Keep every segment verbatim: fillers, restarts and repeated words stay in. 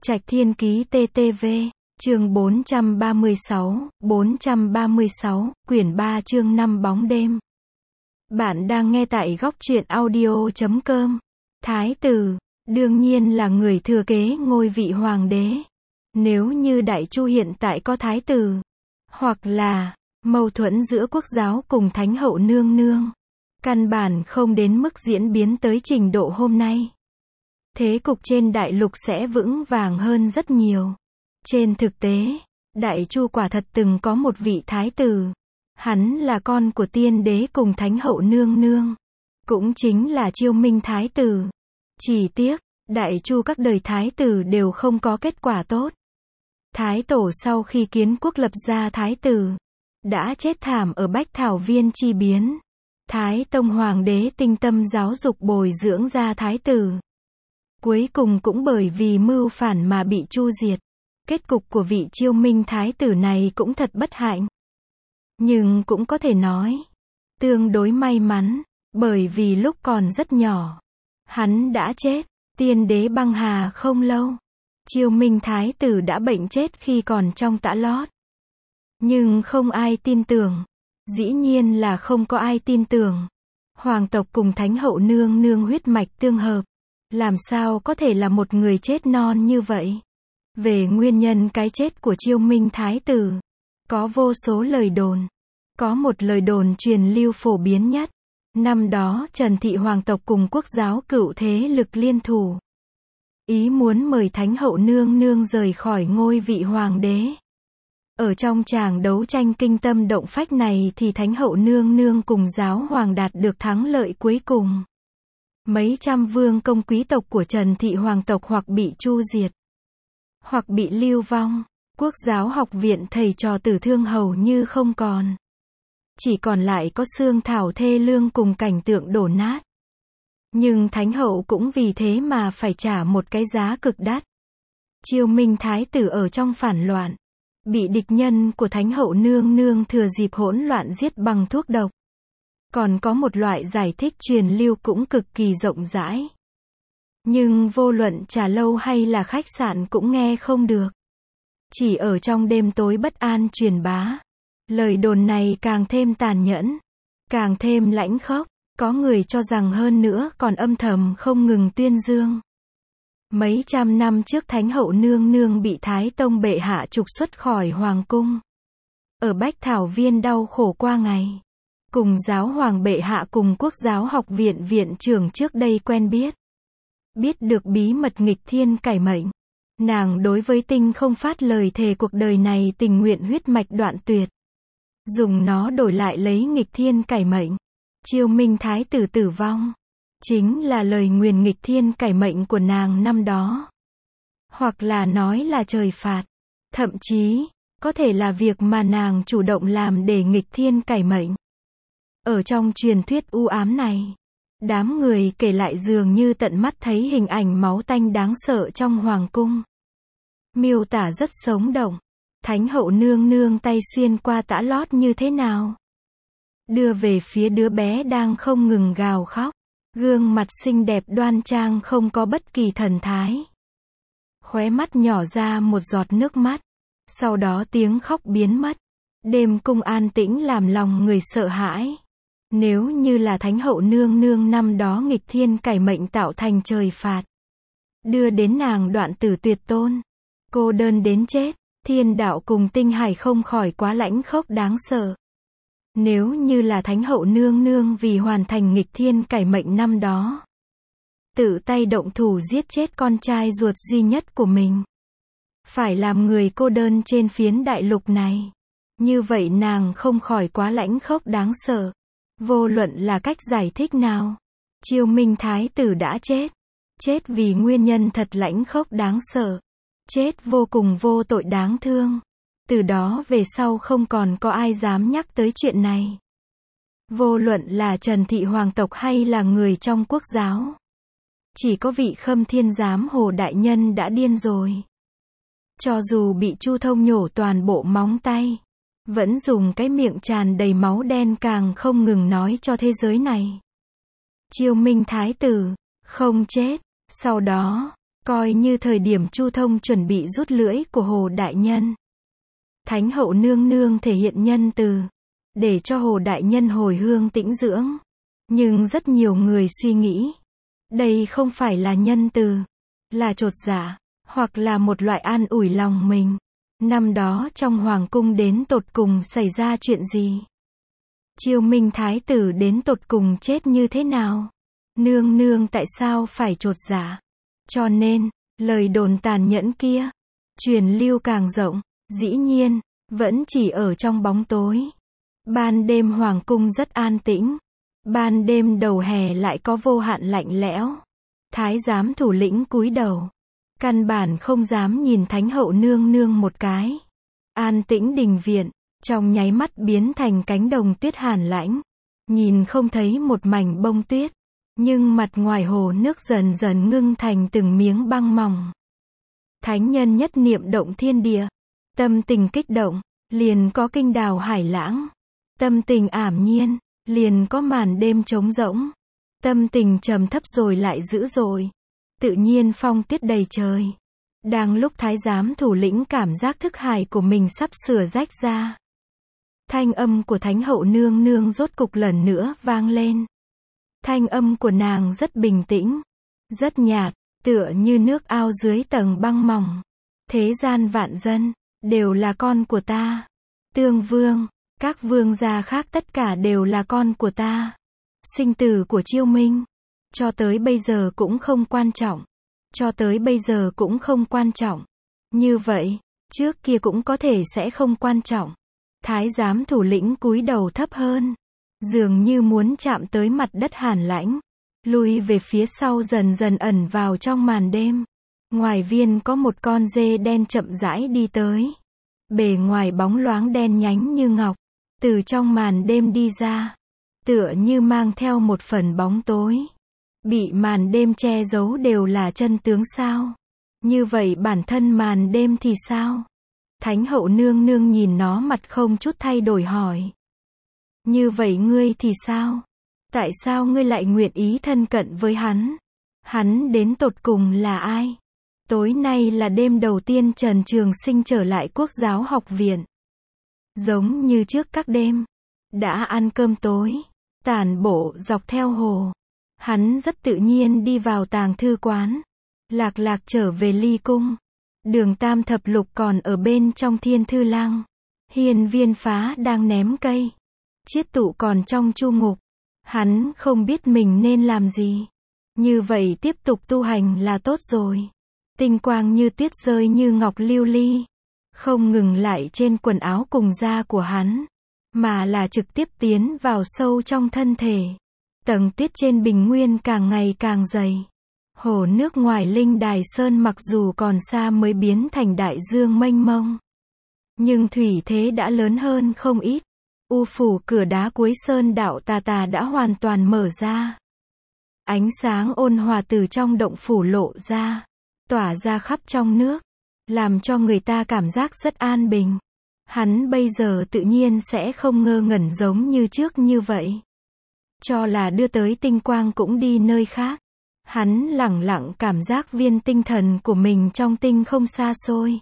Trạch Thiên Ký tê tê vê, chương bốn trăm ba mươi sáu, bốn trăm ba mươi sáu, quyển ba chương năm bóng đêm. Bạn đang nghe tại góc truyện audio chấm com. Thái tử, đương nhiên là người thừa kế ngôi vị hoàng đế. Nếu như Đại Chu hiện tại có thái tử, hoặc là mâu thuẫn giữa quốc giáo cùng Thánh hậu nương nương, căn bản không đến mức diễn biến tới trình độ hôm nay. Thế cục trên đại lục sẽ vững vàng hơn rất nhiều. Trên thực tế, Đại Chu quả thật từng có một vị thái tử. Hắn là con của tiên đế cùng Thánh hậu nương nương. Cũng chính là Chiêu Minh thái tử. Chỉ tiếc, Đại Chu các đời thái tử đều không có kết quả tốt. Thái tổ sau khi kiến quốc lập ra thái tử, đã chết thảm ở Bách Thảo Viên chi biến. Thái Tông hoàng đế tinh tâm giáo dục bồi dưỡng ra thái tử. Cuối cùng cũng bởi vì mưu phản mà bị chu diệt. Kết cục của vị Chiêu Minh thái tử này cũng thật bất hạnh. Nhưng cũng có thể nói, tương đối may mắn, bởi vì lúc còn rất nhỏ, hắn đã chết. Tiên đế băng hà không lâu, Chiêu Minh thái tử đã bệnh chết khi còn trong tã lót. Nhưng không ai tin tưởng. Dĩ nhiên là không có ai tin tưởng. Hoàng tộc cùng Thánh hậu nương nương huyết mạch tương hợp. Làm sao có thể là một người chết non như vậy? Về nguyên nhân cái chết của Chiêu Minh thái tử, có vô số lời đồn. Có một lời đồn truyền lưu phổ biến nhất. Năm đó Trần Thị hoàng tộc cùng quốc giáo cựu thế lực liên thủ, ý muốn mời Thánh hậu nương nương rời khỏi ngôi vị hoàng đế. Ở trong tràng đấu tranh kinh tâm động phách này thì Thánh hậu nương nương cùng giáo hoàng đạt được thắng lợi cuối cùng. Mấy trăm vương công quý tộc của Trần Thị hoàng tộc hoặc bị chu diệt, hoặc bị lưu vong. Quốc giáo học viện thầy trò tử thương hầu như không còn. Chỉ còn lại có xương thảo thê lương cùng cảnh tượng đổ nát. Nhưng Thánh hậu cũng vì thế mà phải trả một cái giá cực đắt. Chiêu Minh thái tử ở trong phản loạn, bị địch nhân của Thánh hậu nương nương thừa dịp hỗn loạn giết bằng thuốc độc. Còn có một loại giải thích truyền lưu cũng cực kỳ rộng rãi. Nhưng vô luận trà lâu hay là khách sạn cũng nghe không được. Chỉ ở trong đêm tối bất an truyền bá. Lời đồn này càng thêm tàn nhẫn, càng thêm lãnh khốc. Có người cho rằng hơn nữa còn âm thầm không ngừng tuyên dương. Mấy trăm năm trước Thánh hậu nương nương bị Thái Tông bệ hạ trục xuất khỏi hoàng cung. Ở Bách Thảo Viên đau khổ qua ngày. Cùng giáo hoàng bệ hạ cùng quốc giáo học viện viện trưởng trước đây quen biết. Biết được bí mật nghịch thiên cải mệnh. Nàng đối với tinh không phát lời thề cuộc đời này tình nguyện huyết mạch đoạn tuyệt. Dùng nó đổi lại lấy nghịch thiên cải mệnh. Chiêu Minh thái tử tử vong. Chính là lời nguyền nghịch thiên cải mệnh của nàng năm đó. Hoặc là nói là trời phạt. Thậm chí, có thể là việc mà nàng chủ động làm để nghịch thiên cải mệnh. Ở trong truyền thuyết u ám này, đám người kể lại dường như tận mắt thấy hình ảnh máu tanh đáng sợ trong hoàng cung. Miêu tả rất sống động. Thánh hậu nương nương tay xuyên qua tã lót như thế nào? Đưa về phía đứa bé đang không ngừng gào khóc. Gương mặt xinh đẹp đoan trang không có bất kỳ thần thái. Khóe mắt nhỏ ra một giọt nước mắt. Sau đó tiếng khóc biến mất. Đêm cung an tĩnh làm lòng người sợ hãi. Nếu như là Thánh hậu nương nương năm đó nghịch thiên cải mệnh tạo thành trời phạt, đưa đến nàng đoạn tử tuyệt tôn, cô đơn đến chết, thiên đạo cùng tinh hải không khỏi quá lãnh khốc đáng sợ. Nếu như là Thánh hậu nương nương vì hoàn thành nghịch thiên cải mệnh năm đó, tự tay động thủ giết chết con trai ruột duy nhất của mình, phải làm người cô đơn trên phiến đại lục này, như vậy nàng không khỏi quá lãnh khốc đáng sợ. Vô luận là cách giải thích nào, Chiêu Minh thái tử đã chết. Chết vì nguyên nhân thật lãnh khốc đáng sợ. Chết vô cùng vô tội đáng thương. Từ đó về sau không còn có ai dám nhắc tới chuyện này. Vô luận là Trần Thị hoàng tộc hay là người trong quốc giáo. Chỉ có vị Khâm Thiên Giám Hồ đại nhân đã điên rồi. Cho dù bị Chu Thông nhổ toàn bộ móng tay, vẫn dùng cái miệng tràn đầy máu đen càng không ngừng nói cho thế giới này. Chiêu Minh thái tử, không chết. Sau đó, coi như thời điểm Chu Thông chuẩn bị rút lưỡi của Hồ Đại Nhân. Thánh hậu nương nương thể hiện nhân từ, để cho Hồ Đại Nhân hồi hương tĩnh dưỡng. Nhưng rất nhiều người suy nghĩ, đây không phải là nhân từ, là chột dạ, hoặc là một loại an ủi lòng mình. Năm đó trong hoàng cung đến tột cùng xảy ra chuyện gì? Chiêu Minh thái tử đến tột cùng chết như thế nào? Nương nương tại sao phải chột dạ? Cho nên, lời đồn tàn nhẫn kia, truyền lưu càng rộng, dĩ nhiên, vẫn chỉ ở trong bóng tối. Ban đêm hoàng cung rất an tĩnh. Ban đêm đầu hè lại có vô hạn lạnh lẽo. Thái giám thủ lĩnh cúi đầu. Căn bản không dám nhìn Thánh hậu nương nương một cái. An tĩnh đình viện, trong nháy mắt biến thành cánh đồng tuyết hàn lãnh. Nhìn không thấy một mảnh bông tuyết. Nhưng mặt ngoài hồ nước dần dần ngưng thành từng miếng băng mỏng. Thánh nhân nhất niệm động thiên địa. Tâm tình kích động, liền có kinh đào hải lãng. Tâm tình ảm nhiên, liền có màn đêm trống rỗng. Tâm tình trầm thấp rồi lại dữ dội. Tự nhiên phong tuyết đầy trời. Đang lúc thái giám thủ lĩnh cảm giác thức hải của mình sắp sửa rách ra. Thanh âm của Thánh hậu nương nương rốt cục lần nữa vang lên. Thanh âm của nàng rất bình tĩnh, rất nhạt, tựa như nước ao dưới tầng băng mỏng. Thế gian vạn dân, đều là con của ta. Tương vương, các vương gia khác tất cả đều là con của ta. Sinh tử của Chiêu Minh, cho tới bây giờ cũng không quan trọng. Cho tới bây giờ cũng không quan trọng. Như vậy, trước kia cũng có thể sẽ không quan trọng. Thái giám thủ lĩnh cúi đầu thấp hơn, dường như muốn chạm tới mặt đất hàn lãnh. Lui về phía sau dần dần ẩn vào trong màn đêm. Ngoài viên có một con dê đen chậm rãi đi tới. Bề ngoài bóng loáng đen nhánh như ngọc. Từ trong màn đêm đi ra. Tựa như mang theo một phần bóng tối. Bị màn đêm che giấu đều là chân tướng sao? Như vậy bản thân màn đêm thì sao? Thánh hậu nương nương nhìn nó mặt không chút thay đổi hỏi. Như vậy ngươi thì sao? Tại sao ngươi lại nguyện ý thân cận với hắn? Hắn đến tột cùng là ai? Tối nay là đêm đầu tiên Trần Trường Sinh trở lại Quốc giáo học viện. Giống như trước các đêm. Đã ăn cơm tối. Tản bộ dọc theo hồ. Hắn rất tự nhiên đi vào tàng thư quán. Lạc lạc trở về ly cung. Đường Tam Thập Lục còn ở bên trong Thiên Thư Lăng. Hiên Viên Phá đang ném cây. Chiết Tụ còn trong chu ngục. Hắn không biết mình nên làm gì. Như vậy tiếp tục tu hành là tốt rồi. Tinh quang như tuyết rơi như ngọc lưu ly. Không ngừng lại trên quần áo cùng da của hắn. Mà là trực tiếp tiến vào sâu trong thân thể. Tầng tuyết trên bình nguyên càng ngày càng dày. Hồ nước ngoài Linh Đài Sơn mặc dù còn xa mới biến thành đại dương mênh mông. Nhưng thủy thế đã lớn hơn không ít. U phủ cửa đá cuối sơn đạo tà tà đã hoàn toàn mở ra. Ánh sáng ôn hòa từ trong động phủ lộ ra. Tỏa ra khắp trong nước. Làm cho người ta cảm giác rất an bình. Hắn bây giờ tự nhiên sẽ không ngơ ngẩn giống như trước như vậy. Cho là đưa tới tinh quang cũng đi nơi khác. Hắn lẳng lặng cảm giác viên tinh thần của mình trong tinh không xa xôi.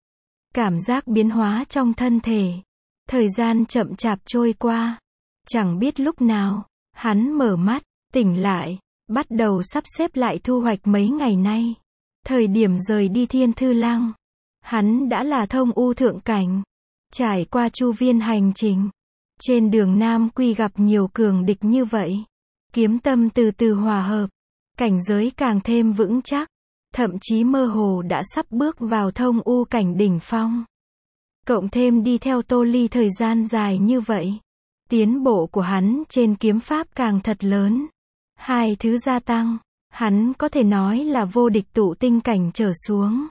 Cảm giác biến hóa trong thân thể. Thời gian chậm chạp trôi qua. Chẳng biết lúc nào, hắn mở mắt, tỉnh lại, bắt đầu sắp xếp lại thu hoạch mấy ngày nay. Thời điểm rời đi Thiên Thư Lăng, hắn đã là thông u thượng cảnh. Trải qua chu viên hành trình. Trên đường Nam Quy gặp nhiều cường địch như vậy. Kiếm tâm từ từ hòa hợp. Cảnh giới càng thêm vững chắc. Thậm chí mơ hồ đã sắp bước vào thông u cảnh đỉnh phong. Cộng thêm đi theo Tô Ly thời gian dài như vậy. Tiến bộ của hắn trên kiếm pháp càng thật lớn. Hai thứ gia tăng. Hắn có thể nói là vô địch tụ tinh cảnh trở xuống.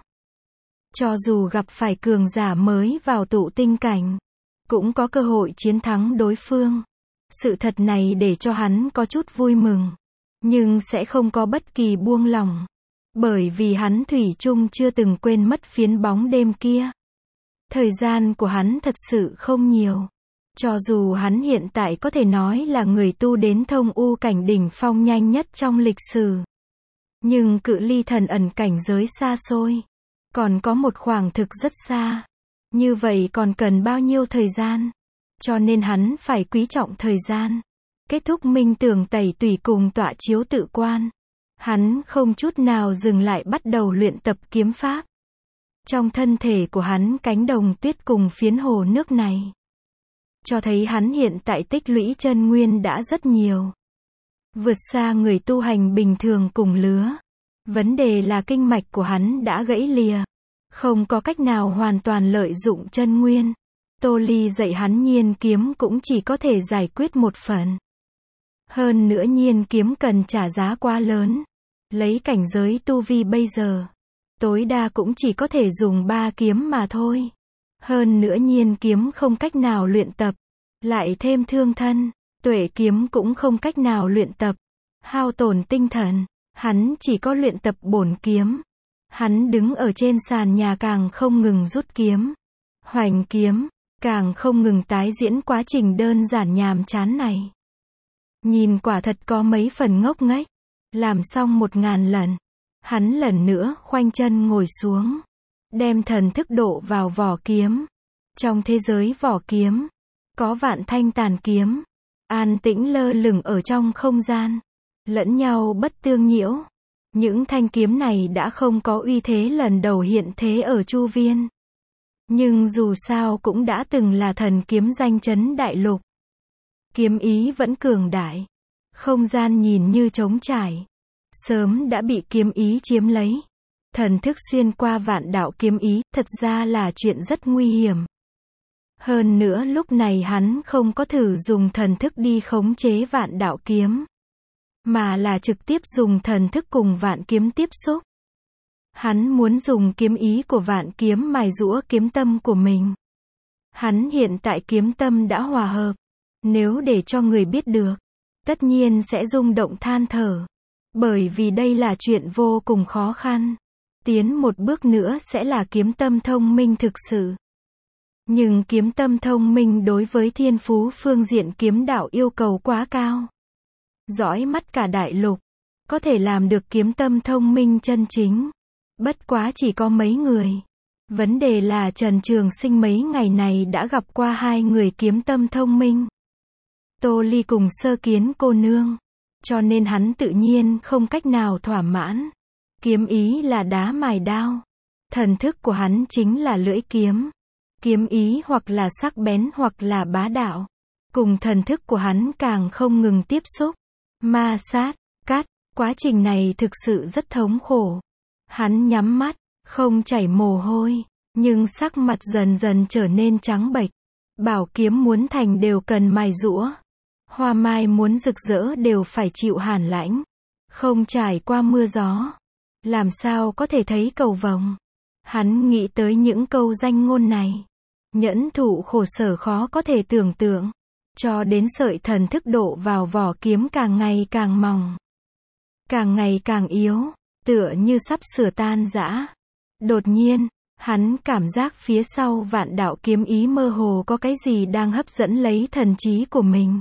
Cho dù gặp phải cường giả mới vào tụ tinh cảnh. Cũng có cơ hội chiến thắng đối phương. Sự thật này để cho hắn có chút vui mừng. Nhưng sẽ không có bất kỳ buông lỏng. Bởi vì hắn thủy chung chưa từng quên mất phiến bóng đêm kia. Thời gian của hắn thật sự không nhiều. Cho dù hắn hiện tại có thể nói là người tu đến thông u cảnh đỉnh phong nhanh nhất trong lịch sử. Nhưng cự ly thần ẩn cảnh giới xa xôi, còn có một khoảng thực rất xa. Như vậy còn cần bao nhiêu thời gian? Cho nên hắn phải quý trọng thời gian. Kết thúc minh tưởng tẩy tùy cùng tọa chiếu tự quan. Hắn không chút nào dừng lại bắt đầu luyện tập kiếm pháp. Trong thân thể của hắn cánh đồng tuyết cùng phiến hồ nước này, cho thấy hắn hiện tại tích lũy chân nguyên đã rất nhiều. Vượt xa người tu hành bình thường cùng lứa. Vấn đề là kinh mạch của hắn đã gãy lìa. Không có cách nào hoàn toàn lợi dụng chân nguyên. Tô Ly dạy hắn nhiên kiếm cũng chỉ có thể giải quyết một phần. Hơn nữa nhiên kiếm cần trả giá quá lớn. Lấy cảnh giới tu vi bây giờ, tối đa cũng chỉ có thể dùng ba kiếm mà thôi. Hơn nữa nhiên kiếm không cách nào luyện tập. Lại thêm thương thân, tuệ kiếm cũng không cách nào luyện tập. Hao tổn tinh thần, hắn chỉ có luyện tập bổn kiếm. Hắn đứng ở trên sàn nhà càng không ngừng rút kiếm, hoành kiếm, càng không ngừng tái diễn quá trình đơn giản nhàm chán này. Nhìn quả thật có mấy phần ngốc nghếch. Làm xong một ngàn lần, hắn lần nữa khoanh chân ngồi xuống, đem thần thức độ vào vỏ kiếm. Trong thế giới vỏ kiếm, có vạn thanh tàn kiếm, an tĩnh lơ lửng ở trong không gian, lẫn nhau bất tương nhiễu. Những thanh kiếm này đã không có uy thế lần đầu hiện thế ở Chu Viên. Nhưng dù sao cũng đã từng là thần kiếm danh chấn đại lục. Kiếm ý vẫn cường đại. Không gian nhìn như trống trải. Sớm đã bị kiếm ý chiếm lấy. Thần thức xuyên qua vạn đạo kiếm ý, thật ra là chuyện rất nguy hiểm. Hơn nữa lúc này hắn không có thử dùng thần thức đi khống chế vạn đạo kiếm, mà là trực tiếp dùng thần thức cùng vạn kiếm tiếp xúc. Hắn muốn dùng kiếm ý của vạn kiếm mài giũa kiếm tâm của mình. Hắn hiện tại kiếm tâm đã hòa hợp. Nếu để cho người biết được, tất nhiên sẽ rung động than thở. Bởi vì đây là chuyện vô cùng khó khăn. Tiến một bước nữa sẽ là kiếm tâm thông minh thực sự. Nhưng kiếm tâm thông minh đối với thiên phú phương diện kiếm đạo yêu cầu quá cao. Dõi mắt cả đại lục, có thể làm được kiếm tâm thông minh chân chính. Bất quá chỉ có mấy người. Vấn đề là Trần Trường Sinh mấy ngày này đã gặp qua hai người kiếm tâm thông minh. Tô Ly cùng Sơ Kiến cô nương. Cho nên hắn tự nhiên không cách nào thỏa mãn. Kiếm ý là đá mài đao. Thần thức của hắn chính là lưỡi kiếm. Kiếm ý hoặc là sắc bén hoặc là bá đạo. Cùng thần thức của hắn càng không ngừng tiếp xúc. Ma sát, cắt, quá trình này thực sự rất thống khổ. Hắn nhắm mắt, không chảy mồ hôi, nhưng sắc mặt dần dần trở nên trắng bệch. Bảo kiếm muốn thành đều cần mài giũa. Hoa mai muốn rực rỡ đều phải chịu hàn lãnh. Không trải qua mưa gió, làm sao có thể thấy cầu vồng. Hắn nghĩ tới những câu danh ngôn này. Nhẫn thụ khổ sở khó có thể tưởng tượng. Cho đến sợi thần thức độ vào vỏ kiếm càng ngày càng mỏng. Càng ngày càng yếu. Tựa như sắp sửa tan rã. Đột nhiên, hắn cảm giác phía sau vạn đạo kiếm ý mơ hồ có cái gì đang hấp dẫn lấy thần trí của mình.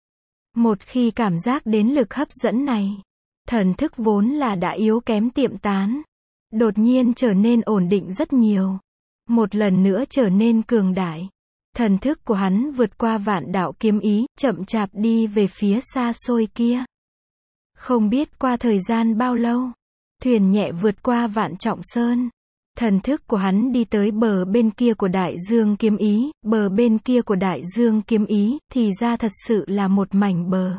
Một khi cảm giác đến lực hấp dẫn này, thần thức vốn là đã yếu kém tiệm tán. Đột nhiên trở nên ổn định rất nhiều. Một lần nữa trở nên cường đại. Thần thức của hắn vượt qua vạn đạo kiếm ý, chậm chạp đi về phía xa xôi kia. Không biết qua thời gian bao lâu, thuyền nhẹ vượt qua vạn trọng sơn. Thần thức của hắn đi tới bờ bên kia của đại dương kiếm ý, bờ bên kia của đại dương kiếm ý, thì ra thật sự là một mảnh bờ.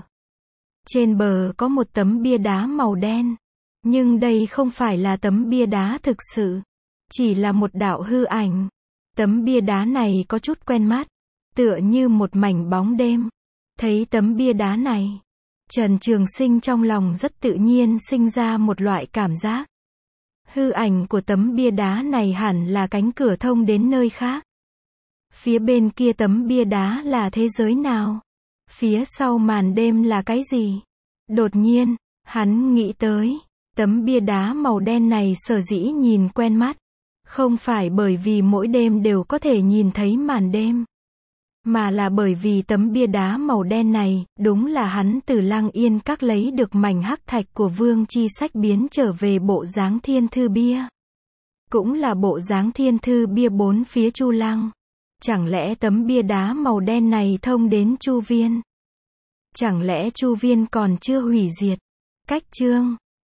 Trên bờ có một tấm bia đá màu đen. Nhưng đây không phải là tấm bia đá thực sự. Chỉ là một đạo hư ảnh. Tấm bia đá này có chút quen mắt. Tựa như một mảnh bóng đêm. Thấy tấm bia đá này, Trần Trường Sinh trong lòng rất tự nhiên sinh ra một loại cảm giác. Hư ảnh của tấm bia đá này hẳn là cánh cửa thông đến nơi khác. Phía bên kia tấm bia đá là thế giới nào? Phía sau màn đêm là cái gì? Đột nhiên, hắn nghĩ tới, tấm bia đá màu đen này sở dĩ nhìn quen mắt. Không phải bởi vì mỗi đêm đều có thể nhìn thấy màn đêm. mà là bởi vì tấm bia đá màu đen này, đúng là hắn từ Lăng Yên Các lấy được mảnh hắc thạch của Vương Chi Sách biến trở về bộ dáng thiên thư bia. Cũng là bộ dáng thiên thư bia bốn phía Chu Lăng. Chẳng lẽ tấm bia đá màu đen này thông đến Chu Viên? Chẳng lẽ Chu Viên còn chưa hủy diệt? Cách chương